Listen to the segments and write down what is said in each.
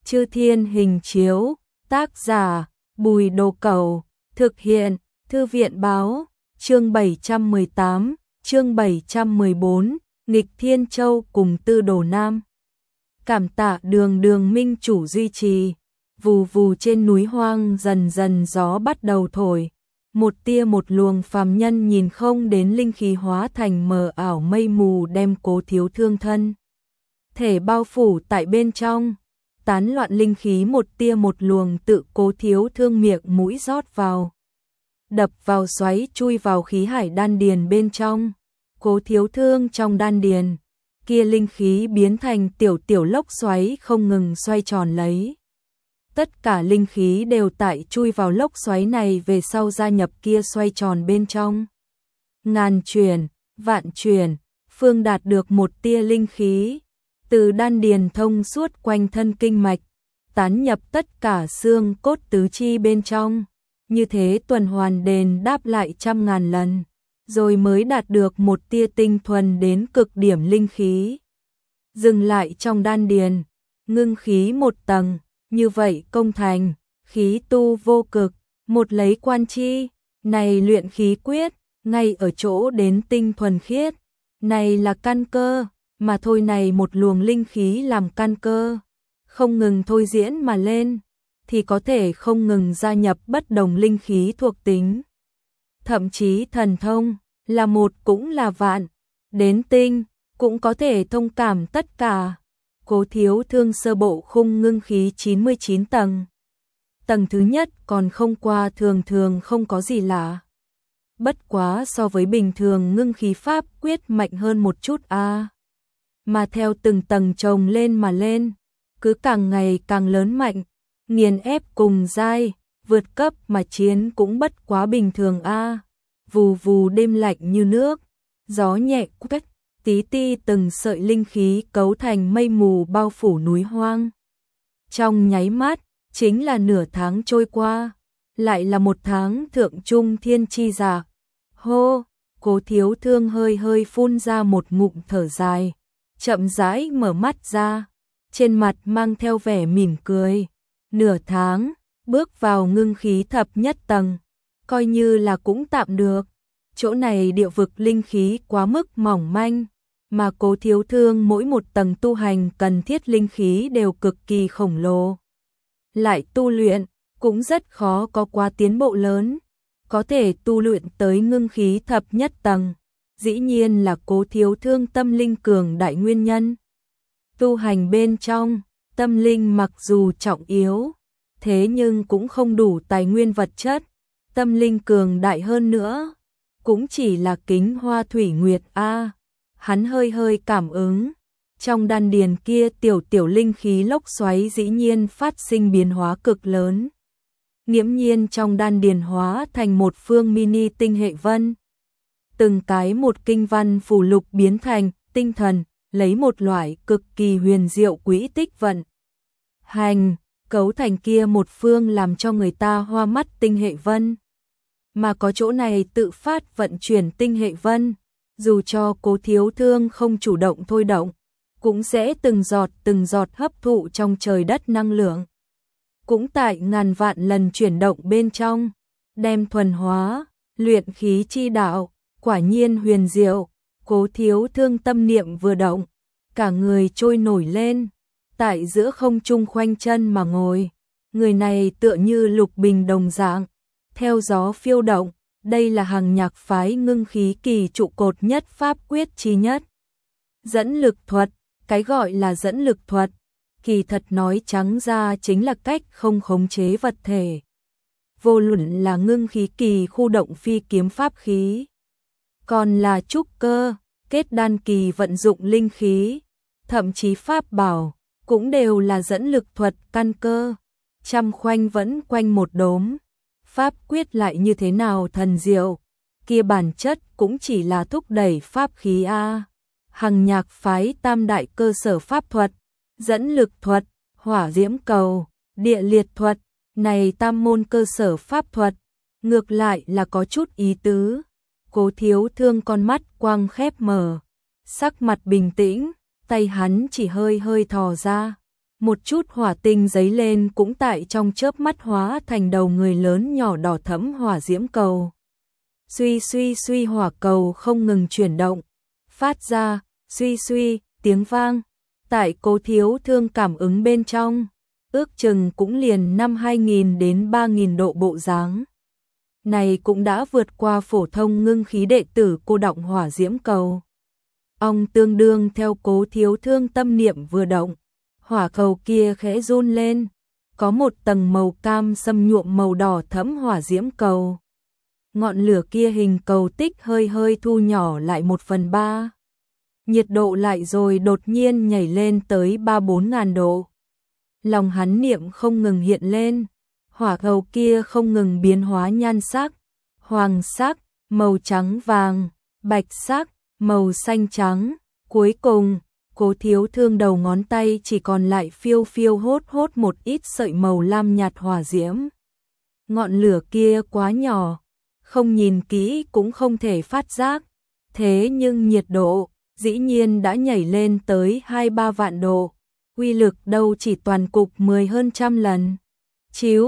Chư Thiên Hình Chiếu, tác giả, Bùi Đồ Cẩu, thực hiện, Thư viện báo, chương 718, chương 714, Nghịch Thiên Châu cùng Tư Đồ Nam. Cảm tạ đường minh chủ duy trì, vù vù trên núi hoang dần dần gió bắt đầu thổi. Một tia một luồng phàm nhân nhìn không đến linh khí hóa thành mờ ảo mây mù đem Cố Thiếu Thương thân thể bao phủ tại bên trong, tán loạn linh khí một tia một luồng tự Cố Thiếu Thương miệng mũi rót vào, đập vào xoáy chui vào khí hải đan điền bên trong. Cố Thiếu Thương trong đan điền, kia linh khí biến thành tiểu lốc xoáy không ngừng xoay tròn lấy. Tất cả linh khí đều tại chui vào lốc xoáy này về sau gia nhập kia xoay tròn bên trong. Ngàn chuyển, vạn chuyển, phương đạt được một tia linh khí, từ đan điền thông suốt quanh thân kinh mạch, tán nhập tất cả xương cốt tứ chi bên trong. Như thế tuần hoàn đền đáp lại trăm ngàn lần, rồi mới đạt được một tia tinh thuần đến cực điểm linh khí. Dừng lại trong đan điền, ngưng khí một tầng. Như vậy công thành, khí tu vô cực, một lấy quan chi, này luyện khí quyết, ngay ở chỗ đến tinh thuần khiết, này là căn cơ, mà thôi này một luồng linh khí làm căn cơ, không ngừng thôi diễn mà lên, thì có thể không ngừng gia nhập bất đồng linh khí thuộc tính. Thậm chí thần thông, là một cũng là vạn, đến tinh, cũng có thể thông cảm tất cả. Cố Thiếu Thương sơ bộ khung ngưng khí 99 tầng. Tầng thứ nhất còn không qua thường không có gì lạ. Bất quá so với bình thường ngưng khí pháp quyết mạnh hơn một chút a. Mà theo từng tầng chồng lên mà lên, cứ càng ngày càng lớn mạnh, nghiền ép cùng giai, vượt cấp mà chiến cũng bất quá bình thường a. Vù vù đêm lạnh như nước, gió nhẹ quét. Tí ti từng sợi linh khí cấu thành mây mù bao phủ núi hoang. Trong nháy mắt, chính là nửa tháng trôi qua, lại là một tháng thượng trung thiên chi dạ. Hô, Cố Thiếu Thương hơi phun ra một ngụm thở dài, chậm rãi mở mắt ra, trên mặt mang theo vẻ mỉm cười. Nửa tháng, bước vào ngưng khí thập nhất tầng, coi như là cũng tạm được. Chỗ này địa vực linh khí quá mức mỏng manh, mà Cố Thiếu Thương mỗi một tầng tu hành cần thiết linh khí đều cực kỳ khổng lồ. Lại tu luyện, cũng rất khó có quá tiến bộ lớn, có thể tu luyện tới ngưng khí thập nhất tầng, dĩ nhiên là Cố Thiếu Thương tâm linh cường đại nguyên nhân. Tu hành bên trong, tâm linh mặc dù trọng yếu, thế nhưng cũng không đủ tài nguyên vật chất, tâm linh cường đại hơn nữa, cũng chỉ là Kính Hoa Thủy Nguyệt a. Hắn hơi cảm ứng, trong đan điền kia tiểu linh khí lốc xoáy dĩ nhiên phát sinh biến hóa cực lớn. Nghiễm nhiên trong đan điền hóa thành một phương mini tinh hệ vân. Từng cái một kinh văn phù lục biến thành tinh thần, lấy một loại cực kỳ huyền diệu quỹ tích vận hành, cấu thành kia một phương làm cho người ta hoa mắt tinh hệ vân. Mà có chỗ này tự phát vận chuyển tinh hệ vân, dù cho Cố Thiếu Thương không chủ động thôi động, cũng sẽ từng giọt hấp thụ trong trời đất năng lượng. Cũng tại ngàn vạn lần chuyển động bên trong, đem thuần hóa, luyện khí chi đạo, quả nhiên huyền diệu. Cố Thiếu Thương tâm niệm vừa động, cả người trôi nổi lên, tại giữa không trung khoanh chân mà ngồi. Người này tựa như lục bình đồng dạng, theo gió phiêu động. Đây là Hằng Nhạc phái ngưng khí kỳ trụ cột nhất pháp quyết chi nhất. Dẫn lực thuật, cái gọi là dẫn lực thuật, kỳ thật nói trắng ra chính là cách không khống chế vật thể. Vô luận là ngưng khí kỳ khu động phi kiếm pháp khí, còn là trúc cơ, kết đan kỳ vận dụng linh khí, thậm chí pháp bảo, cũng đều là dẫn lực thuật căn cơ. Trăm khoanh vẫn quanh một đốm. Pháp quyết lại như thế nào thần diệu, kia bản chất cũng chỉ là thúc đẩy pháp khí a. Hằng Nhạc phái tam đại cơ sở pháp thuật, dẫn lực thuật, hỏa diễm cầu, địa liệt thuật, này tam môn cơ sở pháp thuật, ngược lại là có chút ý tứ. Cố Thiếu Thương con mắt quang khép mở, sắc mặt bình tĩnh, tay hắn chỉ hơi thò ra, một chút hỏa tinh giấy lên cũng tại trong chớp mắt hóa thành đầu người lớn nhỏ đỏ thẫm hỏa diễm cầu. Suy suy suy hỏa cầu không ngừng chuyển động, phát ra suy suy tiếng vang. Tại Cố Thiếu Thương cảm ứng bên trong, ước chừng cũng liền 2000 đến 3000 độ bộ dáng. Này cũng đã vượt qua phổ thông ngưng khí đệ tử cô động hỏa diễm cầu. Ông tương đương theo Cố Thiếu Thương tâm niệm vừa động, hỏa cầu kia khẽ run lên, có một tầng màu cam xâm nhuộm màu đỏ thẫm hỏa diễm cầu. Ngọn lửa kia hình cầu tích hơi hơi thu nhỏ lại 1/3. Nhiệt độ lại rồi đột nhiên nhảy lên tới 3-4 ngàn độ. Lòng hắn niệm không ngừng hiện lên, hỏa cầu kia không ngừng biến hóa nhan sắc, hoàng sắc, màu trắng vàng, bạch sắc, màu xanh trắng. Cuối cùng, Cố Thiếu Thương đầu ngón tay chỉ còn lại phiêu phiêu hốt hốt một ít sợi màu lam nhạt hỏa diễm. Ngọn lửa kia quá nhỏ, không nhìn kỹ cũng không thể phát giác, thế nhưng nhiệt độ dĩ nhiên đã nhảy lên tới 2-3 vạn độ, uy lực đâu chỉ toàn cục 10 hơn trăm lần. Chíu,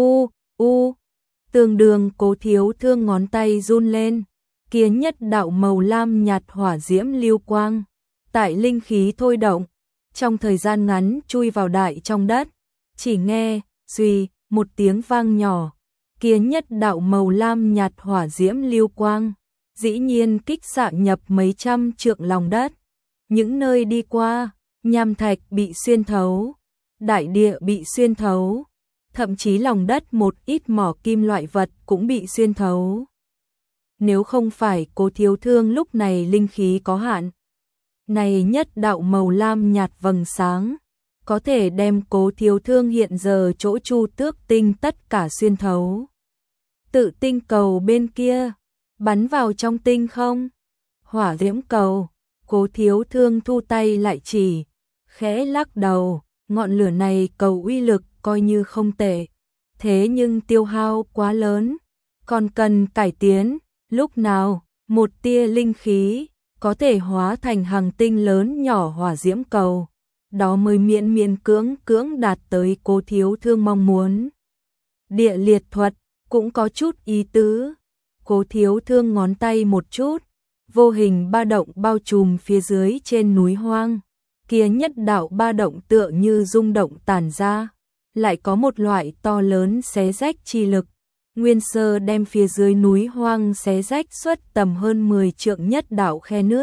tương đương Cố Thiếu Thương ngón tay run lên, kia nhất đạo màu lam nhạt hỏa diễm lưu quang, tại linh khí thôi động, trong thời gian ngắn chui vào đại trong đất, chỉ nghe, suy, một tiếng vang nhỏ, kia nhất đạo màu lam nhạt hỏa diễm lưu quang, dĩ nhiên kích xạ nhập mấy trăm trượng lòng đất. Những nơi đi qua, nham thạch bị xuyên thấu, đại địa bị xuyên thấu, thậm chí lòng đất một ít mỏ kim loại vật cũng bị xuyên thấu. Nếu không phải Cố Thiếu Thương lúc này linh khí có hạn, này nhất đạo màu lam nhạt vầng sáng, có thể đem Cố Thiếu Thương hiện giờ chỗ Chu Tước tinh tất cả xuyên thấu. Tự tinh cầu bên kia, bắn vào trong tinh không? Hỏa diễm cầu, Cố Thiếu Thương thu tay lại chỉ, khẽ lắc đầu, ngọn lửa này cầu uy lực coi như không tệ, thế nhưng tiêu hao quá lớn, còn cần cải tiến. Lúc nào một tia linh khí có thể hóa thành hàng tinh lớn nhỏ hỏa diễm cầu, đó mới miễn cưỡng đạt tới Cố Thiếu Thương mong muốn. Địa liệt thuật cũng có chút ý tứ. Cố Thiếu Thương ngón tay một chút, vô hình ba động bao trùm phía dưới trên núi hoang, kia nhất đạo ba động tựa như rung động tản ra, lại có một loại to lớn xé rách chi lực, nguyên sơ đem phía dưới núi hoang xé rách xuất tầm hơn 10 trượng nhất đạo khe nứt.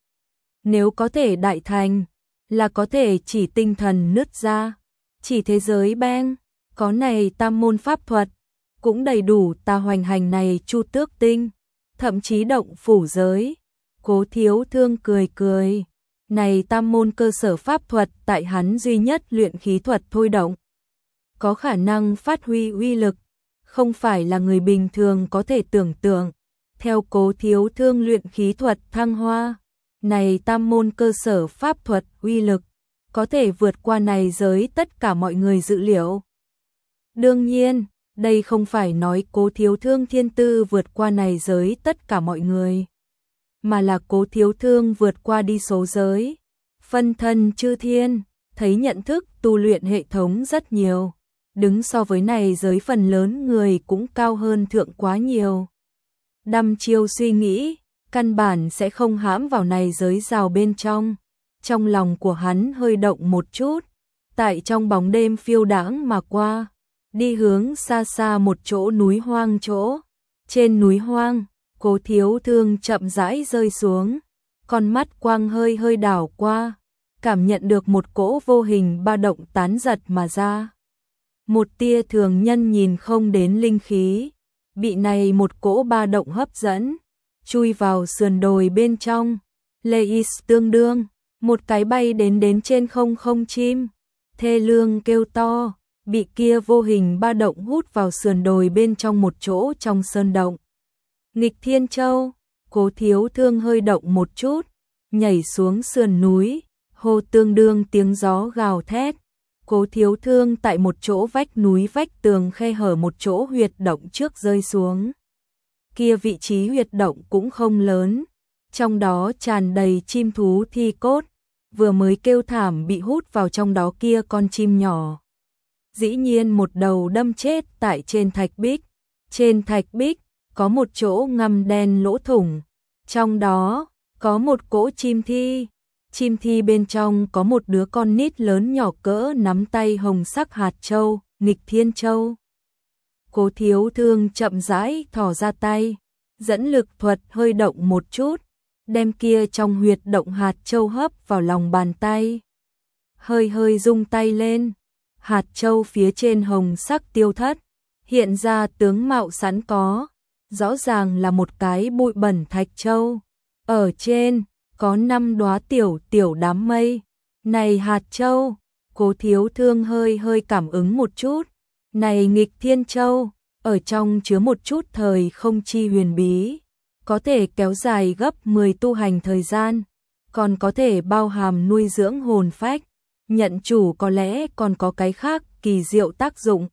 Nếu có thể đại thành, là có thể chỉ tinh thần nứt ra, chỉ thế giới beng, có này tam môn pháp thuật, cũng đầy đủ ta hoành hành này Chu Tước tinh, thậm chí động phủ giới. Cố Thiếu Thương cười cười, này tam môn cơ sở pháp thuật tại hắn duy nhất luyện khí thuật thôi động, có khả năng phát huy uy lực, không phải là người bình thường có thể tưởng tượng. Theo Cố Thiếu Thương luyện khí thuật thăng hoa, này tam môn cơ sở pháp thuật uy lực, có thể vượt qua này giới tất cả mọi người dự liệu. Đương nhiên, đây không phải nói Cố Thiếu Thương thiên tư vượt qua này giới tất cả mọi người, mà là Cố Thiếu Thương vượt qua đi số giới, phân thân chư thiên, thấy nhận thức tu luyện hệ thống rất nhiều, đứng so với này giới phần lớn người cũng cao hơn thượng quá nhiều. Đăm chiêu suy nghĩ, căn bản sẽ không hãm vào này giới rào bên trong. Trong lòng của hắn hơi động một chút, tại trong bóng đêm phiêu đãng mà qua, đi hướng xa xa một chỗ núi hoang chỗ. Trên núi hoang, Cố Thiếu Thương chậm rãi rơi xuống, con mắt quang hơi hơi đảo qua, cảm nhận được một cỗ vô hình ba động tán giật mà ra. Một tia thường nhân nhìn không đến linh khí, bị này một cỗ ba động hấp dẫn, chui vào sườn đồi bên trong. Leis tương đương, một cái bay đến trên không chim, thê lương kêu to, bị kia vô hình ba động hút vào sườn đồi bên trong một chỗ trong sơn động. Nghịch Thiên Châu, Cố Thiếu Thương hơi động một chút, nhảy xuống sườn núi, hô tương đương tiếng gió gào thét. Cố Thiếu Thương tại một chỗ vách núi vách tường khe hở một chỗ huyệt động trước rơi xuống. Kia vị trí huyệt động cũng không lớn, trong đó tràn đầy chim thú thi cốt, vừa mới kêu thảm bị hút vào trong đó kia con chim nhỏ. Dĩ nhiên một đầu đâm chết tại trên thạch bích. Trên thạch bích có một chỗ ngăm đen lỗ thủng, trong đó có một cỗ chim thi. Chim thi bên trong có một đứa con nít lớn nhỏ cỡ nắm tay hồng sắc hạt châu, nghịch thiên châu. Cố Thiếu Thương chậm rãi thò ra tay, dẫn lực thuật hơi động một chút, đem kia trong huyệt động hạt châu hấp vào lòng bàn tay. Hơi hơi rung tay lên, hạt châu phía trên hồng sắc tiêu thất, hiện ra tướng mạo sẵn có, rõ ràng là một cái bụi bẩn thạch châu. Ở trên có 5 đóa tiểu tiểu đám mây. Này hạt châu, Cố Thiếu Thương hơi hơi cảm ứng một chút. Này nghịch thiên châu, ở trong chứa một chút thời không chi huyền bí, có thể kéo dài gấp 10 tu hành thời gian, còn có thể bao hàm nuôi dưỡng hồn phách, nhận chủ có lẽ còn có cái khác kỳ diệu tác dụng.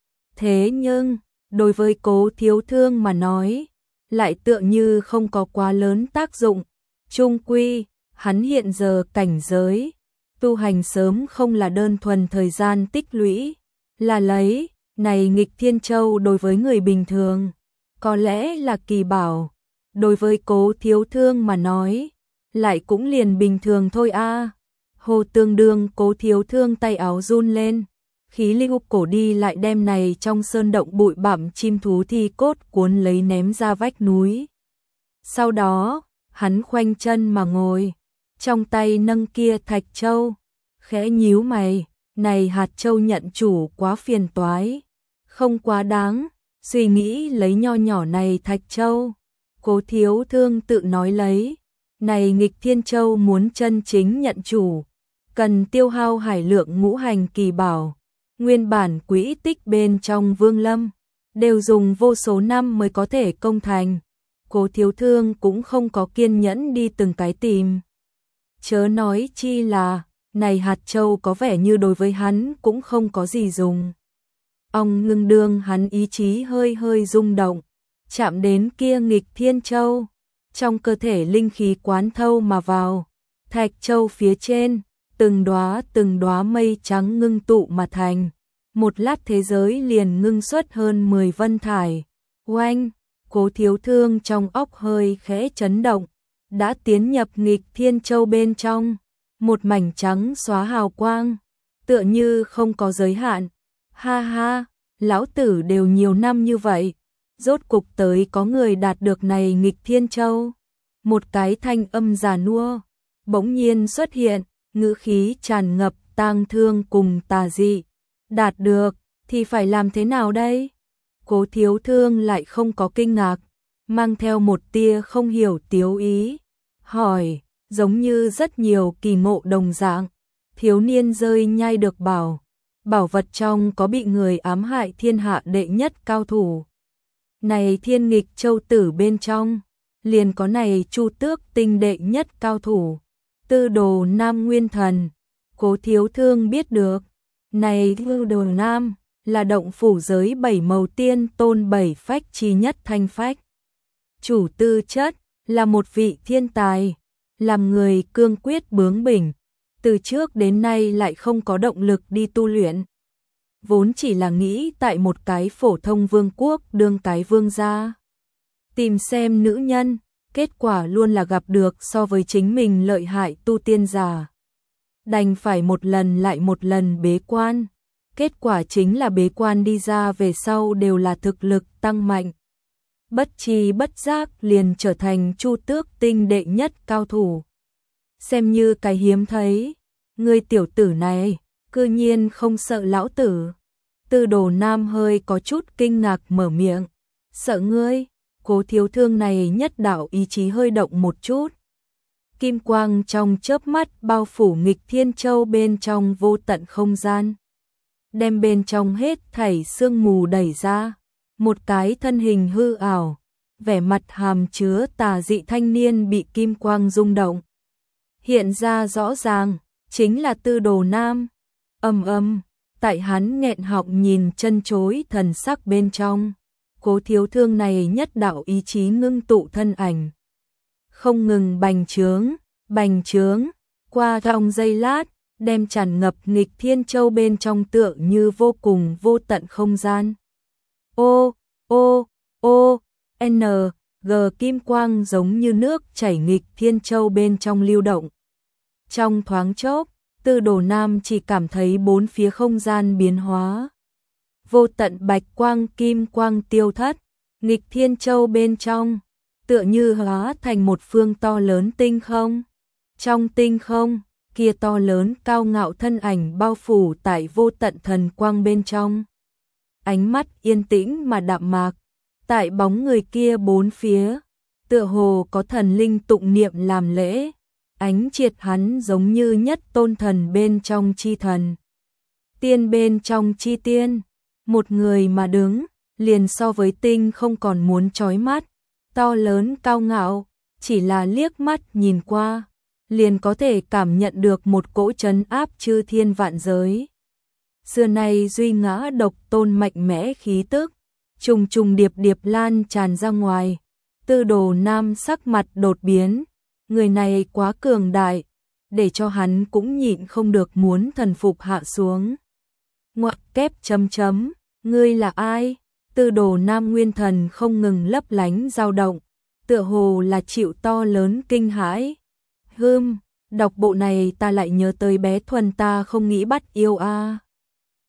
Thế nhưng, đối với Cố Thiếu Thương mà nói, lại tựa như không có quá lớn tác dụng. Chung quy, hắn hiện giờ cảnh giới, tu hành sớm không là đơn thuần thời gian tích lũy, là lấy, này nghịch thiên châu đối với người bình thường, có lẽ là kỳ bảo, đối với Cố Thiếu Thương mà nói, lại cũng liền bình thường thôi a. Hồ tương đương Cố Thiếu Thương tay áo run lên, khí lưu cổ đi lại đem này trong sơn động bụi bặm chim thú thi cốt cuốn lấy ném ra vách núi. Sau đó, hắn khoanh chân mà ngồi, trong tay nâng kia thạch châu, khẽ nhíu mày, này hạt châu nhận chủ quá phiền toái, không quá đáng, suy nghĩ lấy nho nhỏ này thạch châu. Cố Thiếu Thương tự nói lấy, này nghịch thiên châu muốn chân chính nhận chủ, cần tiêu hao hải lượng ngũ hành kỳ bảo, nguyên bản quỹ tích bên trong vương lâm, đều dùng vô số năm mới có thể công thành. Cố Thiếu Thương cũng không có kiên nhẫn đi từng cái tìm. Chớ nói chi là, này hạt châu có vẻ như đối với hắn cũng không có gì dùng. Ông ngưng đương hắn ý chí hơi hơi rung động, chạm đến kia nghịch thiên châu, trong cơ thể linh khí quán thâu mà vào, thạch châu phía trên, từng đóa mây trắng ngưng tụ mà thành, một lát thế giới liền ngưng xuất hơn 10 vân thải. Oanh, Cố Thiếu Thương trong óc hơi khẽ chấn động, đã tiến nhập nghịch thiên châu bên trong, một mảnh trắng xóa hào quang, tựa như không có giới hạn. Ha ha, lão tử đều nhiều năm như vậy, rốt cục tới có người đạt được này nghịch thiên châu. Một cái thanh âm già nua bỗng nhiên xuất hiện, ngữ khí tràn ngập tang thương cùng tà dị. Đạt được thì phải làm thế nào đây? Cố Thiếu Thương lại không có kinh ngạc, mang theo một tia không hiểu tiếu ý, hỏi, giống như rất nhiều kỳ ngộ đồng dạng. Thiếu niên rơi nhai được bảo vật trong có bị người ám hại thiên hạ đệ nhất cao thủ. Này thiên nghịch châu tử bên trong, liền có này Chu Tước tinh đệ nhất cao thủ, Tư Đồ Nam Nguyên Thần. Cố Thiếu Thương biết được, này Tư Đồ Nam là động phủ giới 7 màu tiên tôn 7 phách chi nhất thanh phách. Chủ tư chất là một vị thiên tài, làm người cương quyết bướng bỉnh, từ trước đến nay lại không có động lực đi tu luyện. Vốn chỉ là nghĩ tại một cái phổ thông vương quốc đương cái vương gia, tìm xem nữ nhân, kết quả luôn là gặp được so với chính mình lợi hại tu tiên giả. Đành phải một lần lại một lần bế quan, kết quả chính là bế quan đi ra về sau đều là thực lực tăng mạnh. Bất tri bất giác liền trở thành Chu Tước tinh đệ nhất cao thủ. Xem như cái hiếm thấy, ngươi tiểu tử này, cư nhiên không sợ lão tử. Tư Đồ Nam hơi có chút kinh ngạc mở miệng, sợ ngươi? Cố Thiếu Thương này nhất đạo ý chí hơi động một chút. Kim quang trong chớp mắt bao phủ nghịch thiên châu bên trong vô tận không gian, đem bên trong hết thảy sương mù đẩy ra, một cái thân hình hư ảo, vẻ mặt hàm chứa tà dị thanh niên bị kim quang rung động. Hiện ra rõ ràng, chính là Tư Đồ Nam. Tại hắn nghẹn họng nhìn chân chối thần sắc bên trong, Cố Thiếu Thương này nhất đạo ý chí ngưng tụ thân ảnh, không ngừng bành trướng, qua trong giây lát, đem tràn ngập Nghịch Thiên Châu bên trong tựa như vô cùng vô tận không gian. Ô, ô, ô, n, g kim quang giống như nước chảy Nghịch Thiên Châu bên trong lưu động. Trong thoáng chốc, Tư Đồ Nam chỉ cảm thấy bốn phía không gian biến hóa. Vô tận bạch quang kim quang tiêu thất, Nghịch Thiên Châu bên trong tựa như hóa thành một phương to lớn tinh không. Trong tinh không, kia to lớn cao ngạo thân ảnh bao phủ tại vô tận thần quang bên trong. Ánh mắt yên tĩnh mà đạm mạc, tại bóng người kia bốn phía, tựa hồ có thần linh tụng niệm làm lễ, ánh triệt hắn giống như nhất tôn thần bên trong chi thần. Tiên bên trong chi tiên, một người mà đứng, liền so với tinh không còn muốn chói mắt, to lớn cao ngạo, chỉ là liếc mắt nhìn qua, liền có thể cảm nhận được một cỗ trấn áp chư thiên vạn giới. Xưa nay duy ngã độc tôn mạnh mẽ khí tức, trùng trùng điệp điệp lan tràn ra ngoài. Tư Đồ Nam sắc mặt đột biến, người này quá cường đại, để cho hắn cũng nhịn không được muốn thần phục hạ xuống. Ngoặc kép chấm chấm, ngươi là ai? Tư Đồ Nam nguyên thần không ngừng lấp lánh dao động, tựa hồ là chịu to lớn kinh hãi. Đọc bộ này ta lại nhớ tới bé Thuần ta không nghĩ bắt yêu a.